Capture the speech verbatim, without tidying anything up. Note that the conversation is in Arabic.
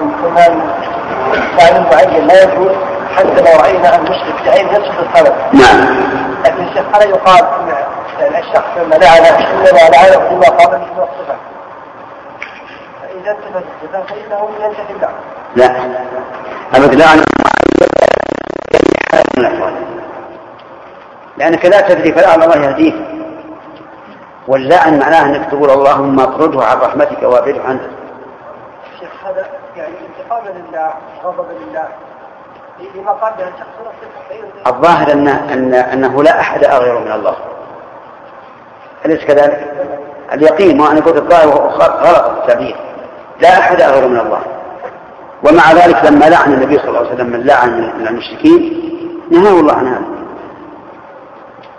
كمان تعليم معين لا يجوز حتى لو رأينا أن المشرك بعين يسجد الخلف. نعم. لكن الشيخ هل يقال أن الشخص لما لعنه إنما لعنه بما قابل من الصفة، فإذا انتفت الصفة فإنه ينتهي اللعن. لا أبدا لعن لأنك لا تدري فلعل الله يهديه، واللعن معناه أنك تقول اللهم اطرده عن رحمتك وابعده عنه. الشيخ هذا يعني انتقاما لله غضبا لله لما قابل الشخص نفسه. الظاهر أن أن أنه لا أحد أغير من الله، أليس كذلك؟ اليقين ما أنا قلت الظاهر غلط التعبير، لا أحد أغير من الله. ومع ذلك لما لعن النبي صلى الله عليه وسلم من لعن من المشركين نهاه الله عن هذا.